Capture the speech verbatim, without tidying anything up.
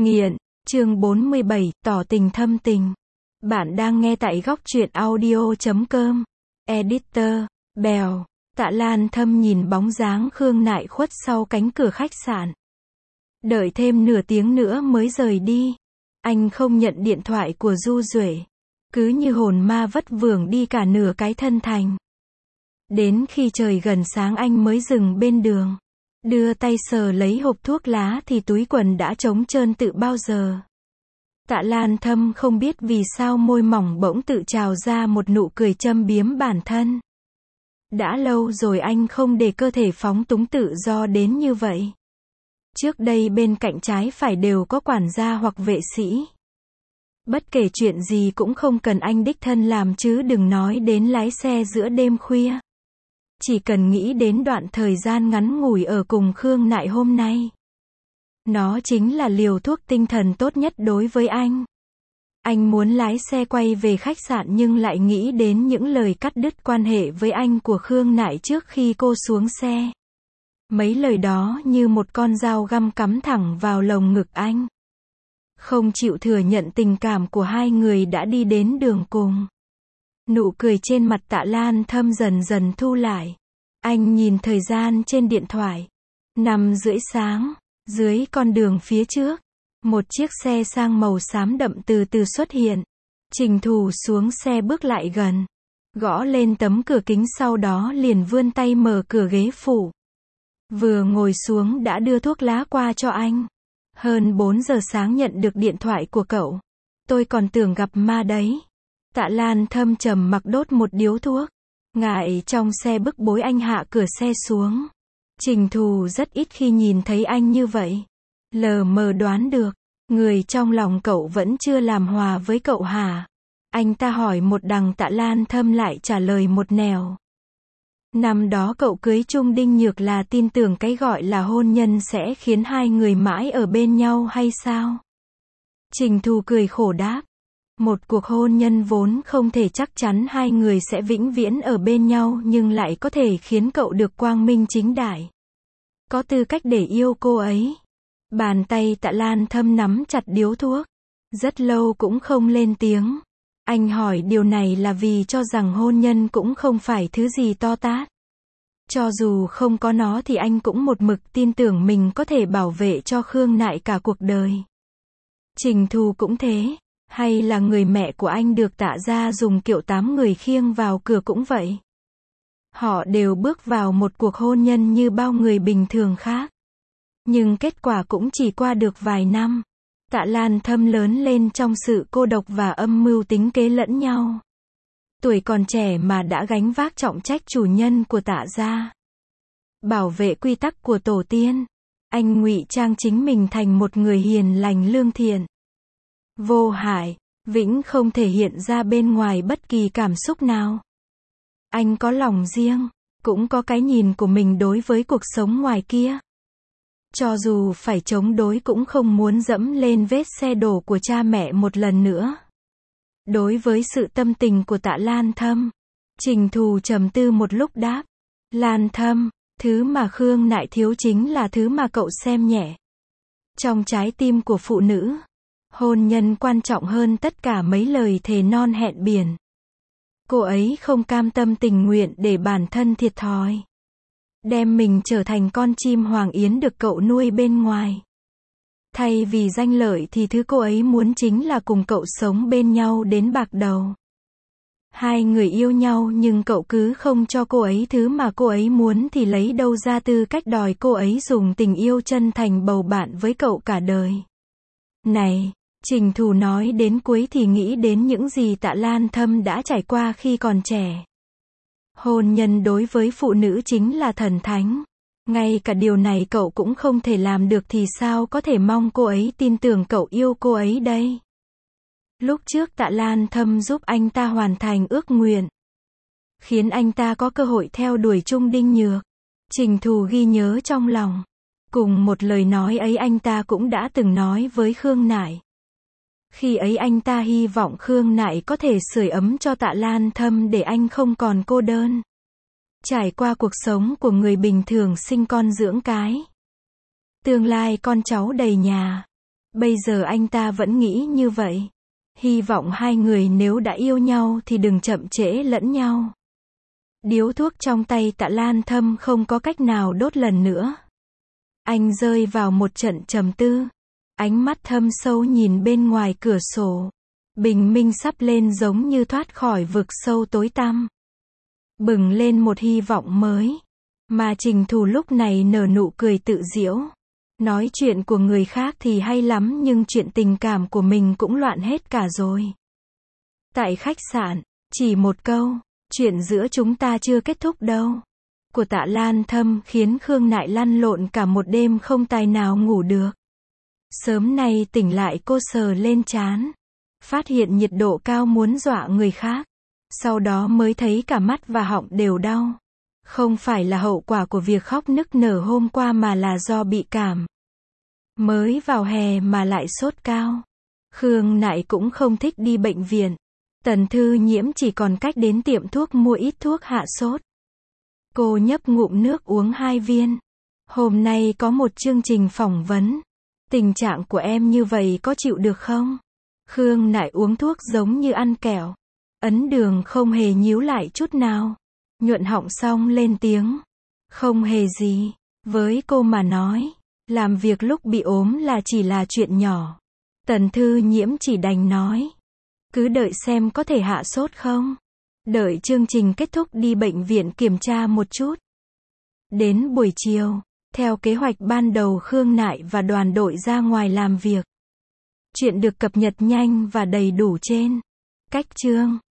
Nghiện, chương bốn mươi bảy, tỏ tình thâm tình. Bạn đang nghe tại góc truyện audio chấm com. Editor, Bèo. Tạ Lan Thâm nhìn bóng dáng Khương Nại khuất sau cánh cửa khách sạn. Đợi thêm nửa tiếng nữa mới rời đi. Anh không nhận điện thoại của Du Duệ. Cứ như hồn ma vất vưởng đi cả nửa cái thân thành. Đến khi trời gần sáng anh mới dừng bên đường. Đưa tay sờ lấy hộp thuốc lá thì túi quần đã trống trơn từ bao giờ. Tạ Lan Thâm không biết vì sao môi mỏng bỗng tự trào ra một nụ cười châm biếm bản thân. Đã lâu rồi anh không để cơ thể phóng túng tự do đến như vậy. Trước đây bên cạnh trái phải đều có quản gia hoặc vệ sĩ. Bất kể chuyện gì cũng không cần anh đích thân làm chứ đừng nói đến lái xe giữa đêm khuya. Chỉ cần nghĩ đến đoạn thời gian ngắn ngủi ở cùng Khương Nại hôm nay. Nó chính là liều thuốc tinh thần tốt nhất đối với anh. Anh muốn lái xe quay về khách sạn nhưng lại nghĩ đến những lời cắt đứt quan hệ với anh của Khương Nại trước khi cô xuống xe. Mấy lời đó như một con dao găm cắm thẳng vào lồng ngực anh. Không chịu thừa nhận tình cảm của hai người đã đi đến đường cùng. Nụ cười trên mặt Tạ Lan Thâm dần dần thu lại. Anh nhìn thời gian trên điện thoại. Năm rưỡi sáng, dưới con đường phía trước, một chiếc xe sang màu xám đậm từ từ xuất hiện. Trình Thù xuống xe bước lại gần, gõ lên tấm cửa kính sau đó liền vươn tay mở cửa ghế phụ. Vừa ngồi xuống đã đưa thuốc lá qua cho anh. Hơn bốn giờ sáng nhận được điện thoại của cậu. Tôi còn tưởng gặp ma đấy. Tạ Lan Thâm trầm mặc đốt một điếu thuốc. Ngại trong xe bức bối anh hạ cửa xe xuống. Trình Thù rất ít khi nhìn thấy anh như vậy. Lờ mờ đoán được, người trong lòng cậu vẫn chưa làm hòa với cậu hả? Anh ta hỏi một đằng Tạ Lan Thâm lại trả lời một nẻo. Năm đó cậu cưới Trung Đinh Nhược là tin tưởng cái gọi là hôn nhân sẽ khiến hai người mãi ở bên nhau hay sao? Trình Thù cười khổ đáp. Một cuộc hôn nhân vốn không thể chắc chắn hai người sẽ vĩnh viễn ở bên nhau nhưng lại có thể khiến cậu được quang minh chính đại. Có tư cách để yêu cô ấy. Bàn tay Tạ Lan Thâm nắm chặt điếu thuốc. Rất lâu cũng không lên tiếng. Anh hỏi điều này là vì cho rằng hôn nhân cũng không phải thứ gì to tát. Cho dù không có nó thì anh cũng một mực tin tưởng mình có thể bảo vệ cho Khương Nại cả cuộc đời. Trình Thù cũng thế. Hay là người mẹ của anh được Tạ gia dùng kiệu tám người khiêng vào cửa cũng vậy. Họ đều bước vào một cuộc hôn nhân như bao người bình thường khác. Nhưng kết quả cũng chỉ qua được vài năm. Tạ Lan Thâm lớn lên trong sự cô độc và âm mưu tính kế lẫn nhau. Tuổi còn trẻ mà đã gánh vác trọng trách chủ nhân của Tạ gia. Bảo vệ quy tắc của tổ tiên. Anh ngụy trang chính mình thành một người hiền lành lương thiện. Vô hại, vĩnh không thể hiện ra bên ngoài bất kỳ cảm xúc nào. Anh có lòng riêng, cũng có cái nhìn của mình đối với cuộc sống ngoài kia. Cho dù phải chống đối cũng không muốn dẫm lên vết xe đổ của cha mẹ một lần nữa. Đối với sự tâm tình của Tạ Lan Thâm, Trình Thù trầm tư một lúc đáp. Lan Thâm, thứ mà Khương Nại thiếu chính là thứ mà cậu xem nhẹ. Trong trái tim của phụ nữ, hôn nhân quan trọng hơn tất cả mấy lời thề non hẹn biển. Cô ấy không cam tâm tình nguyện để bản thân thiệt thòi. Đem mình trở thành con chim hoàng yến được cậu nuôi bên ngoài. Thay vì danh lợi thì thứ cô ấy muốn chính là cùng cậu sống bên nhau đến bạc đầu. Hai người yêu nhau nhưng cậu cứ không cho cô ấy thứ mà cô ấy muốn thì lấy đâu ra tư cách đòi cô ấy dùng tình yêu chân thành bầu bạn với cậu cả đời. Này! Trình Thù nói đến cuối thì nghĩ đến những gì Tạ Lan Thâm đã trải qua khi còn trẻ. Hôn nhân đối với phụ nữ chính là thần thánh. Ngay cả điều này cậu cũng không thể làm được thì sao có thể mong cô ấy tin tưởng cậu yêu cô ấy đây. Lúc trước Tạ Lan Thâm giúp anh ta hoàn thành ước nguyện. Khiến anh ta có cơ hội theo đuổi Trung Đinh Nhược. Trình Thù ghi nhớ trong lòng. Cùng một lời nói ấy anh ta cũng đã từng nói với Khương Nại. Khi ấy anh ta hy vọng Khương Nại có thể sưởi ấm cho Tạ Lan Thâm để anh không còn cô đơn. Trải qua cuộc sống của người bình thường sinh con dưỡng cái. Tương lai con cháu đầy nhà. Bây giờ anh ta vẫn nghĩ như vậy. Hy vọng hai người nếu đã yêu nhau thì đừng chậm trễ lẫn nhau. Điếu thuốc trong tay Tạ Lan Thâm không có cách nào đốt lần nữa. Anh rơi vào một trận trầm tư. Ánh mắt thâm sâu nhìn bên ngoài cửa sổ. Bình minh sắp lên giống như thoát khỏi vực sâu tối tăm. Bừng lên một hy vọng mới. Mà Trình Thù lúc này nở nụ cười tự giễu. Nói chuyện của người khác thì hay lắm nhưng chuyện tình cảm của mình cũng loạn hết cả rồi. Tại khách sạn, chỉ một câu, chuyện giữa chúng ta chưa kết thúc đâu. Của Tạ Lan Thâm khiến Khương Nại lăn lộn cả một đêm không tài nào ngủ được. Sớm nay tỉnh lại cô sờ lên trán. Phát hiện nhiệt độ cao muốn dọa người khác. Sau đó mới thấy cả mắt và họng đều đau. Không phải là hậu quả của việc khóc nức nở hôm qua mà là do bị cảm. Mới vào hè mà lại sốt cao. Khương Nại cũng không thích đi bệnh viện. Tần Thư Nhiễm chỉ còn cách đến tiệm thuốc mua ít thuốc hạ sốt. Cô nhấp ngụm nước uống hai viên. Hôm nay có một chương trình phỏng vấn. Tình trạng của em như vậy có chịu được không? Khương Nại uống thuốc giống như ăn kẹo. Ấn đường không hề nhíu lại chút nào. Nhuận họng xong lên tiếng. Không hề gì. Với cô mà nói, làm việc lúc bị ốm là chỉ là chuyện nhỏ. Tần Thư Nhiễm chỉ đành nói. Cứ đợi xem có thể hạ sốt không? Đợi chương trình kết thúc đi bệnh viện kiểm tra một chút. Đến buổi chiều, theo kế hoạch ban đầu Khương Nại và đoàn đội ra ngoài làm việc. Chuyện được cập nhật nhanh và đầy đủ trên cách chương.